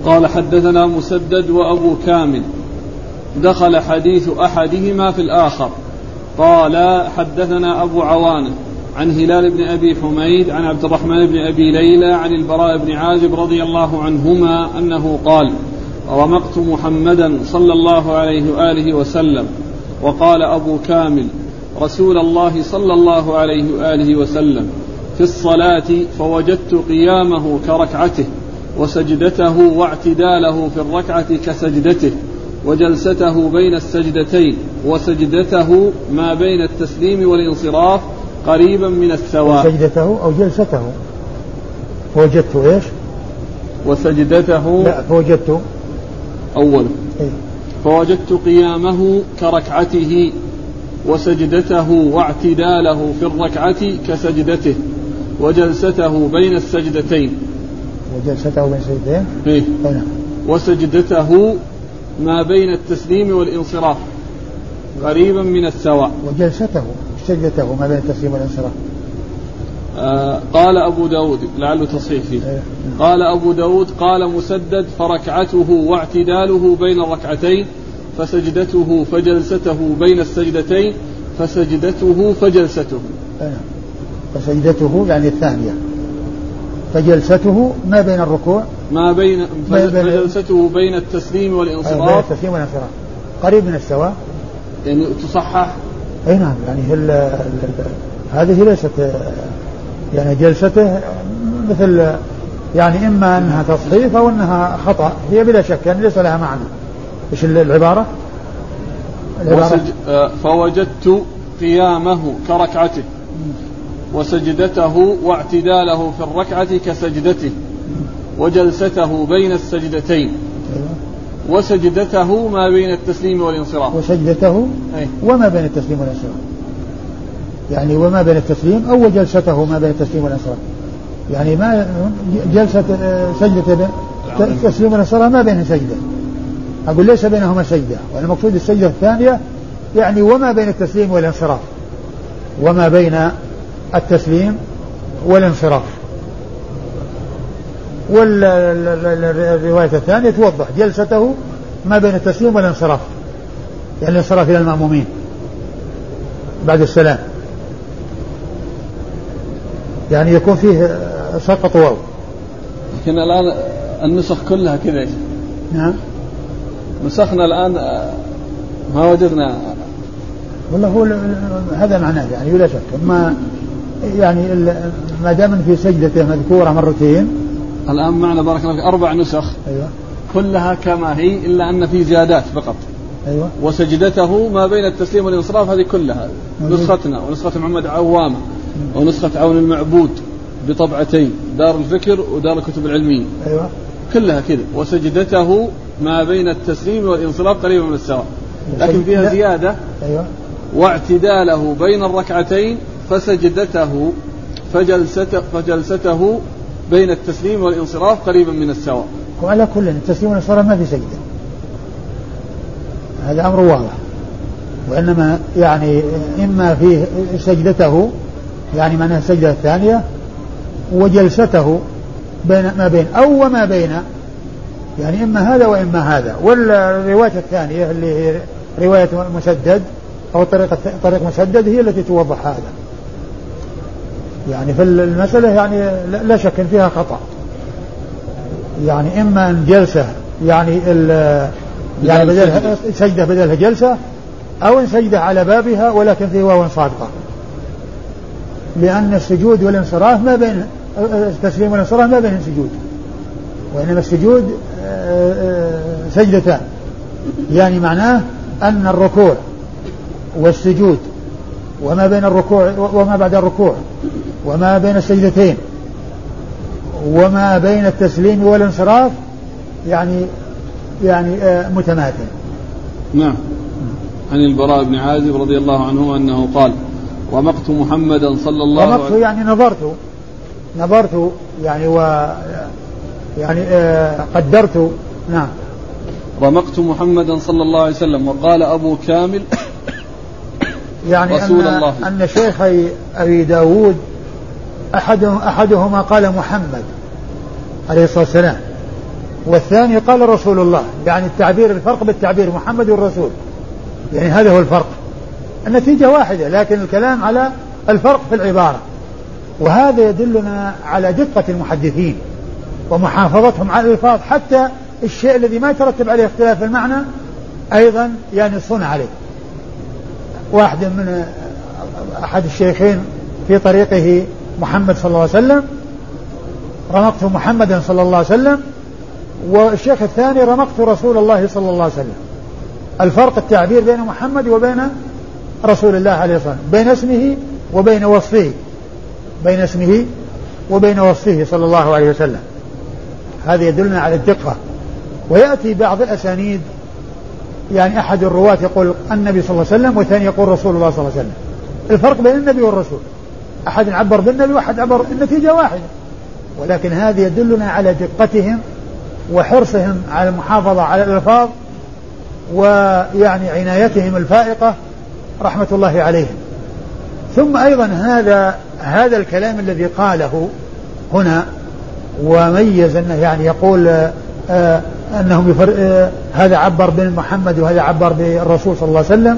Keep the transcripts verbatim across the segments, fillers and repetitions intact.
قال حدثنا مسدد وأبو كامل دخل حديث أحدهما في الآخر. قال حدثنا أبو عوانة عن هلال بن أبي حميد عن عبد الرحمن بن أبي ليلى عن البراء بن عازب رضي الله عنهما أنه قال رمقت محمدا صلى الله عليه وآله وسلم. وقال أبو كامل رسول الله صلى الله عليه وآله وسلم في الصلاة فوجدت قيامه كركعته وسجدته واعتداله في الركعة كسجدته وجلسته بين السجدتين وسجدته ما بين التسليم والانصراف قريبا من السواء. سجدته أو جلسته فوجدت إيش؟ وسجدته لا فوجدت أول إيه؟ فوجدت قيامه كركعته وسجدته واعتداله في الركعة كسجدته وجلسته بين السجدتين وجلسته بين السجدتين إيه؟ وسجدته ما بين التسليم والانصراف قريبا من السواء. وجلسته سجدته ما بين التسليم والانصراف. آه قال أبو داود لعله تصحيح فيه. إيه؟ قال أبو داود قال مسدد فركعته واعتداله بين الركعتين فسجدته فجلسته بين السجدتين فسجدته فجلسته. إيه؟ فسجدته يعني الثانية فجلسته ما بين الركوع ما بين فجلسته بين التسليم والانصراف بين التسليم والانصراف قريب من السواء. يعني تصحح. اي نعم يعني هل هذه ليست يعني جلسته مثل يعني اما انها تصحيف او انها خطأ هي بلا شك يعني ليس لها معنى. ايش العبارة؟ العبارة فوجدت قيامه كركعته وسجدته واعتداله في الركعة كسجدته وجلسته بين السجدتين وسجدته ما بين التسليم والانصراف. وسجدته أي. وما بين التسليم والانصراف يعني وما بين التسليم أو جلسته ما بين التسليم والانصراف يعني ما جلسة سجدة التسليم والانصراف ما بين سجدة أقول ليس بينهما سجدة والمقصود السجدة الثانية يعني وما بين التسليم والانصراف وما بين التسليم والانصراف. والرواية الثانية توضح جلسته ما بين التسليم والانصراف يعني الانصراف إلى المأمومين بعد السلام يعني يكون فيه سقط واو. لكن الآن النسخ كلها كذا. نعم نسخنا الآن ما وجدنا والله هو هذا معناه يعني بلا شك ما يعني ما دام في سجدته مذكورة مرتين. الآن معنا بارك الله في أربع نسخ. أيوة. كلها كما هي إلا أن في زيادات فقط. أيوة. وسجدته ما بين التسليم والانصراف هذه كلها أيوة. نسختنا ونسخة محمد عوامة ونسخة عون المعبود بطبعتين دار الفكر ودار الكتب العلمية. أيوة. كلها كذا وسجدته ما بين التسليم والانصراف قريبا من السواء لكن فيها زيادة. أيوة. واعتداله بين الركعتين فسجدته فجلسته, فجلسته بين التسليم والانصراف قريبا من السواء. وعلى كل التسليم والانصراف ما في سجدة هذا أمر واضح وإنما يعني إما فيه سجدته يعني معناها السجدة الثانية وجلسته بين ما بين أو وما بين يعني إما هذا وإما هذا. والرواية الثانية اللي هي رواية مسدد أو طريقة طريق مسدد هي التي توضح هذا يعني في المسألة يعني لا شك إن فيها خطأ يعني إما أن جلسة يعني يعني بدل سجدة بدلها جلسة أو إن سجدة على بابها ولكن في واو صادقة لأن السجود والانصراف ما بين التسليم والانصراف ما بين السجود وإنما السجود سجدتان يعني معناه أن الركوع والسجود وما بين الركوع وما بعد الركوع وما بين السجدتين وما بين التسليم والانصراف يعني يعني متماثل. نعم. عن البراء بن عازب رضي الله عنه أنه قال رمقت محمدا صلى الله عليه وسلم يعني نظرت نظرت يعني و يعني آه قدرت. نعم. رمقت محمدا صلى الله عليه وسلم. وقال أبو كامل يعني رسول أن, الله أن شيخي أبي داود أحد أحدهما قال محمد عليه الصلاة والسلام والثاني قال رسول الله، يعني التعبير الفرق بالتعبير محمد والرسول، يعني هذا هو الفرق. النتيجة واحدة لكن الكلام على الفرق في العبارة. وهذا يدلنا على دقة المحدثين ومحافظتهم على الألفاظ، حتى الشيء الذي ما يترتب عليه اختلاف المعنى أيضا ينصون عليه. واحد من أحد الشيخين في طريقه محمد صلى الله عليه وسلم رمقت محمدا صلى الله عليه وسلم، والشيخ الثاني رمقت رسول الله صلى الله عليه وسلم. الفرق التعبير بين محمد وبين رسول الله عليه الصلاة والسلام، بين اسمه وبين وصفه، بين اسمه وبين وصفه صلى الله عليه وسلم. هذا يدلنا على الدقة. ويأتي بعض الأسانيد يعني أحد الرواة يقول النبي صلى الله عليه وسلم والثاني يقول رسول الله صلى الله عليه وسلم. الفرق بين النبي والرسول، أحد عبر بالنبي وأحد عبر، النتيجة واحدة، ولكن هذا يدلنا على دقتهم وحرصهم على المحافظة على الألفاظ ويعني عنايتهم الفائقة رحمة الله عليهم. ثم أيضا هذا هذا الكلام الذي قاله هنا وميز أنه يعني يقول آه أنهم يفر... آه هذا عبر بمحمد وهذا عبر بالرسول صلى الله عليه وسلم،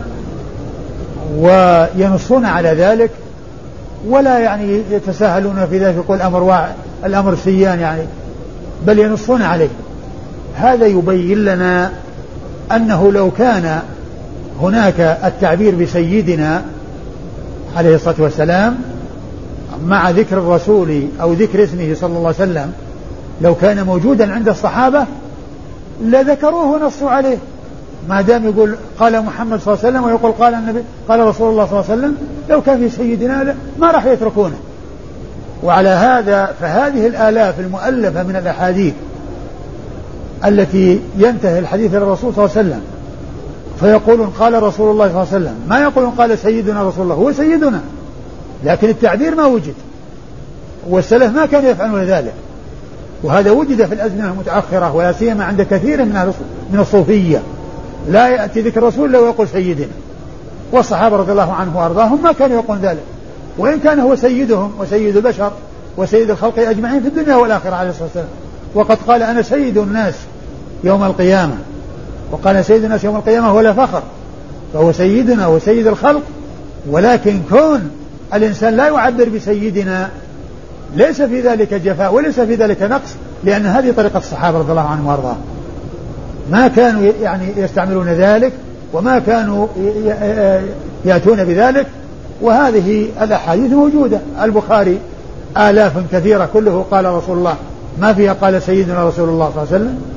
وينصون على ذلك ولا يعني يتساهلون في ذلك، يقول الأمر واحد الأمر سيان يعني، بل ينصون عليه. هذا يبين لنا أنه لو كان هناك التعبير بسيدنا عليه الصلاة والسلام مع ذكر الرسول أو ذكر اسمه صلى الله عليه وسلم، لو كان موجودا عند الصحابة لذكروه ونصوا عليه، ما دام يقول قال محمد صلى الله عليه وسلم ويقول قال النبي قال رسول الله صلى الله عليه وسلم، لو كان في سيدنا ما راح يتركونه. وعلى هذا فهذه الآلاف المؤلفة من الأحاديث التي ينتهي الحديث للرسول صلى الله عليه وسلم فيقولون قال رسول الله صلى الله عليه وسلم، ما يقولون قال سيدنا رسول الله، هو سيدنا لكن التعبير ما وجد، والسلف ما كانوا يفعلون ذلك. وهذا وجد في الأزمنة المتأخرة ولا سيما عند كثير من من الصوفية، لا يأتي ذكر الرسول لو يقول سيدنا، والصحابة رضي الله عنهم وأرضاهم ما كانوا يقولون ذلك، وإن كان هو سيدهم وسيد البشر وسيد الخلق أجمعين في الدنيا والآخرة عليه الصلاة والسلام. وقد قال أنا سيد الناس يوم القيامة، وقال سيد الناس يوم القيامة ولا فخر، فهو سيدنا وسيد الخلق. ولكن كون الإنسان لا يعبر بسيدنا ليس في ذلك جفاء وليس في ذلك نقص، لأن هذه طريقة الصحابة رضي الله عنهم وارضاهم، ما كانوا يعني يستعملون ذلك وما كانوا يأتون بذلك. وهذه الأحاديث موجودة، البخاري آلاف كثيرة كله قال رسول الله، ما فيها قال سيدنا رسول الله صلى الله عليه وسلم.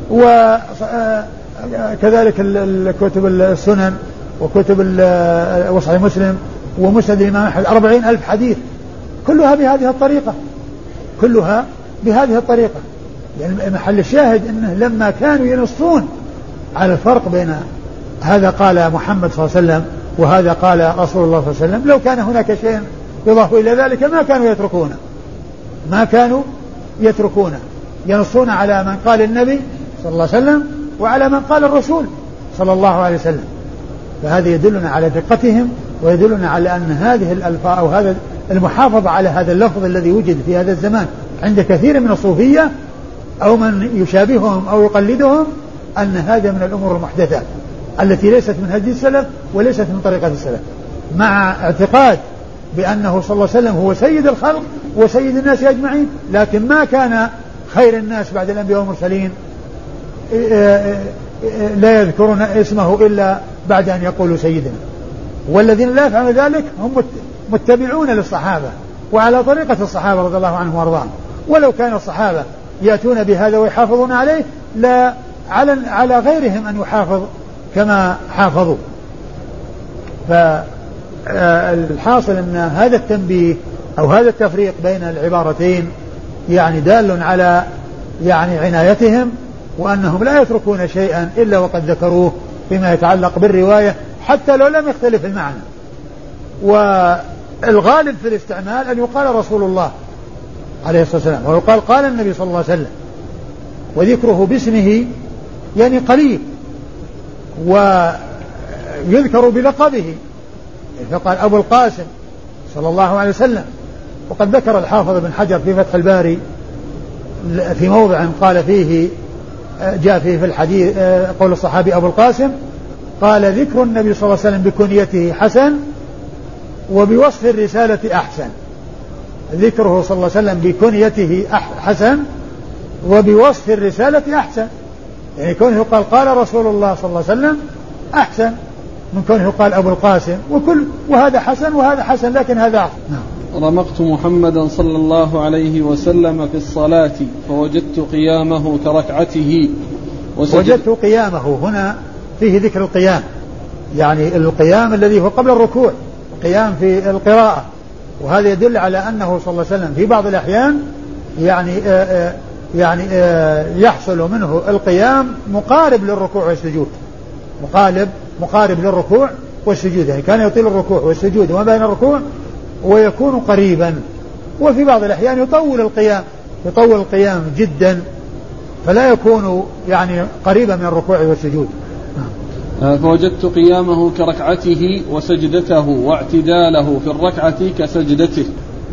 وكذلك الكتب السنن وكتب وصحيح مسلم ومسند الإمام أحمد أربعين ألف حديث كلها بهذه الطريقة، كلها بهذه الطريقة. يعني محل الشاهد أنه لما كانوا ينصون على الفرق بين هذا قال محمد صلى الله عليه وسلم وهذا قال رسول الله صلى الله عليه وسلم، لو كان هناك شيء يضاف إلى ذلك ما كانوا يتركونه ما كانوا يتركونه ينصون على من قال النبي صلى الله عليه وسلم وعلى من قال الرسول صلى الله عليه وسلم. فهذا يدلنا على دقتهم ويدلنا على أن هذه الألفاظ أو هذا المحافظة على هذا اللفظ الذي وجد في هذا الزمان عند كثير من الصوفية أو من يشابههم أو يقلدهم، أن هذا من الأمور المحدثة التي ليست من هدي السلف وليست من طريقة السلف، مع اعتقاد بأنه صلى الله عليه وسلم هو سيد الخلق وسيد الناس أجمعين، لكن ما كان خير الناس بعد الأنبياء والمرسلين لا يذكرون اسمه إلا بعد أن يقولوا سيدنا. والذين لا يفعلون ذلك هم متبعون للصحابة وعلى طريقة الصحابة رضي الله عنهم وارضاهم. ولو كان الصحابة يأتون بهذا ويحافظون عليه لا على على غيرهم أن يحافظ كما حافظوا. فالحاصل أن هذا التنبيه أو هذا التفريق بين العبارتين يعني دال على يعني عنايتهم، وأنهم لا يتركون شيئا إلا وقد ذكروه فيما يتعلق بالرواية حتى لو لم يختلف المعنى. والغالب في الاستعمال أن يقال رسول الله عليه الصلاة والسلام ويقال قال النبي صلى الله عليه وسلم، وذكره باسمه يعني قليل، ويذكر بلقبه فقال أبو القاسم صلى الله عليه وسلم. وقد ذكر الحافظ بن حجر في فتح الباري في موضع قال فيه جاء فيه في الحديث قول الصحابي أبو القاسم قال ذكر النبي صلى الله عليه وسلم بكنيته حسن وبوصف الرسالة أحسن. ذكره صلى الله عليه وسلم بكنيته حسن وبوصف الرسالة أحسن، يعني كونه قال قال رسول الله صلى الله عليه وسلم أحسن من كونه قال أبو القاسم، وكل وهذا حسن وهذا حسن لكن هذا أحسن. نعم. رمقت محمدا صلى الله عليه وسلم في الصلاة فوجدت قيامه كركعته وجدت قيامه هنا فيه ذكر القيام، يعني القيام الذي هو قبل الركوع، قيام في القراءة، وهذا يدل على أنه صلى الله عليه وسلم في بعض الأحيان يعني آآ يعني آآ يحصل منه القيام مقارب للركوع والسجود، مقارب مقارب للركوع والسجود، يعني كان يطيل الركوع والسجود وما بين الركوع ويكون قريبا، وفي بعض الأحيان يطول القيام يطول القيام جدا فلا يكون يعني قريبا من الركوع والسجود. فوجدت قيامه كركعته وسجدته واعتداله في الركعة كسجدته،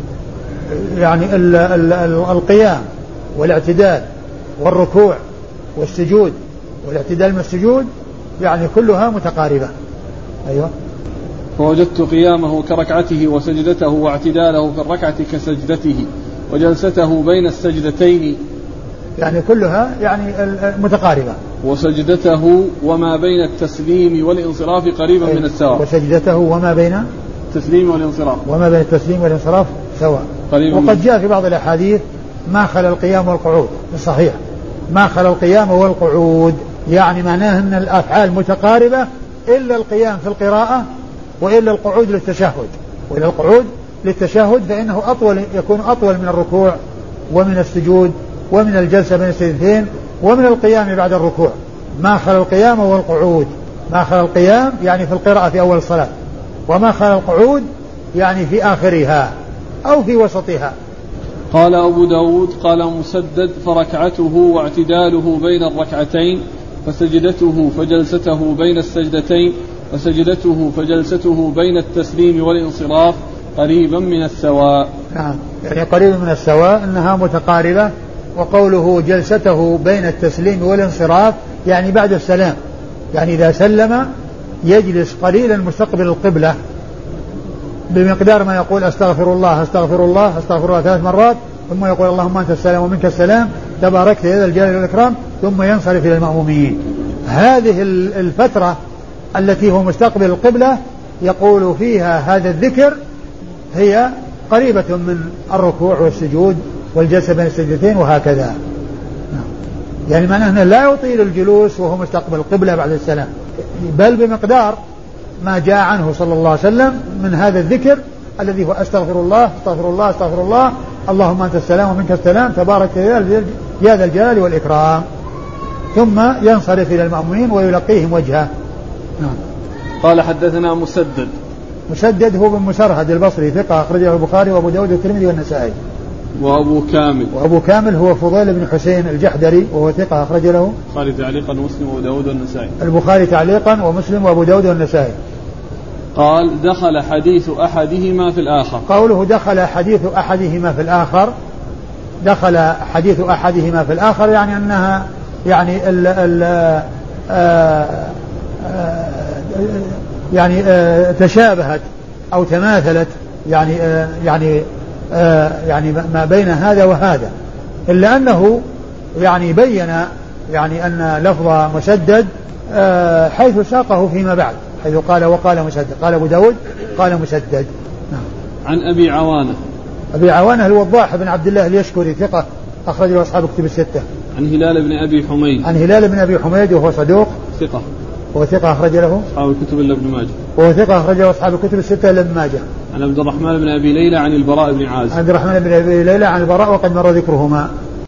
يعني ال ال ال القيام والاعتدال والركوع والسجود والاعتدال من السجود يعني كلها متقاربة. أيوة. فوجدت قيامه كركعته وسجدته واعتداله في الركعة كسجدته وجلسته بين السجدتين يعني كلها يعني متقاربة، وسجدته وما بين التسليم والانصراف قريبا من السواء، وسجدته وما بين التسليم والانصراف وما بين التسليم والانصراف سواء. وقد جاء في بعض الأحاديث ما خلا القيام والقعود، صحيح ما خلا القيام والقعود، يعني معناه أن الأفعال متقاربة إلا القيام في القراءة وإلا القعود للتشهد، وإلا القعود للتشهد فإنه أطول يكون أطول من الركوع ومن السجود ومن الجلسة بين السجدتين ومن القيام بعد الركوع. ما خلا القيام والقعود، ما خلا القيام يعني في القراءة في أول الصلاة، وما خلا القعود يعني في آخرها أو في وسطها. قال أبو داود قال مسدد فركعته واعتداله بين الركعتين فسجدته فجلسته بين السجدتين فسجدته فجلسته بين التسليم والانصراف قريبا من السواء. نعم يعني قريبا من السواء أنها متقاربة. وقوله جلسته بين التسليم والانصراف يعني بعد السلام، يعني إذا سلم يجلس قليلا مستقبل القبلة بمقدار ما يقول أستغفر الله أستغفر الله أستغفر الله ثلاث مرات، ثم يقول اللهم أنت السلام ومنك السلام تباركت يا ذا الجلال والإكرام، ثم ينصرف إلى المأمومين. هذه الفترة التي هو مستقبل القبلة يقول فيها هذا الذكر هي قريبة من الركوع والسجود والجلسة بين السجدتين وهكذا. يعني معناه أنه لا يطيل الجلوس وهو مستقبل القبلة بعد السلام، بل بمقدار ما جاء عنه صلى الله عليه وسلم من هذا الذكر الذي هو أستغفر الله أستغفر الله أستغفر الله اللهم أنت السلام ومنك السلام تبارك يا ذا الجلال والإكرام، ثم ينصرف إلى المأمومين ويلقيهم وجهه. نعم. قال حدثنا مسدد مسدد هو بن مسرهد البصري ثقة أخرجه البخاري وأبو داود والترمذي والنسائي. وأبو كامل وأبو كامل هو فضيل بن حسين الجحدري وهو ثقة أخرج له البخاري تعليقا ومسلم وأبو داود والنسائي. البخاري تعليقا ومسلم وأبو داود والنسائي. قال دخل حديث أحدهما في الآخر. قوله دخل حديث أحدهما في الآخر، دخل حديث أحدهما في الآخر يعني أنها يعني ال ال آآ آآ يعني آآ تشابهت أو تماثلت، يعني يعني يعني ما بين هذا وهذا، إلا أنه يعني بين يعني أن لفظ مسدد حيث ساقه فيما بعد، حيث قال وقال مسدد، قال أبو داود قال مسدد. نعم. عن أبي عوانة أبي عوانة الوضاح بن عبد الله اليشكري ثقة أخرج له أصحاب كتب الستة. عن هلال بن أبي حميد عن هلال بن أبي حميد وهو صدوق ثقة وهو ثقة أخرج له أصحاب الكتب إلا ابن ماجه وهو ثقة أخرج له أصحاب الكتب الستة إلا ابن ماجه. عن عبد الرحمن بن أبي ليلى عن البراء بن عازب عن عبد الرحمن بن أبي ليلى عن البراء وقد مر ذكرهما.